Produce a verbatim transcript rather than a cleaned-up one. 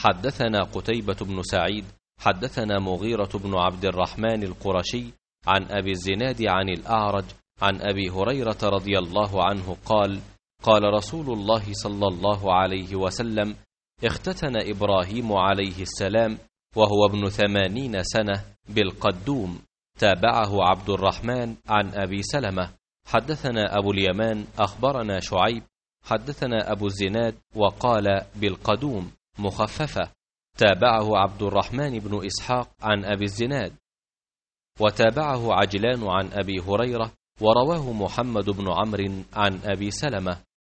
حدثنا قتيبة بن سعيد حدثنا مغيرة بن عبد الرحمن القرشي عن أبي الزناد عن الأعرج عن أبي هريرة رضي الله عنه قال قال رسول الله صلى الله عليه وسلم اختتن إبراهيم عليه السلام وهو ابن ثمانين سنة بالقدوم. تابعه عبد الرحمن عن أبي سلمة. حدثنا أبو اليمان أخبرنا شعيب حدثنا أبو الزناد وقال بالقدوم مخففة. تابعه عبد الرحمن بن إسحاق عن أبي الزناد، وتابعه عجلان عن أبي هريرة، ورواه محمد بن عمرو عن أبي سلمة.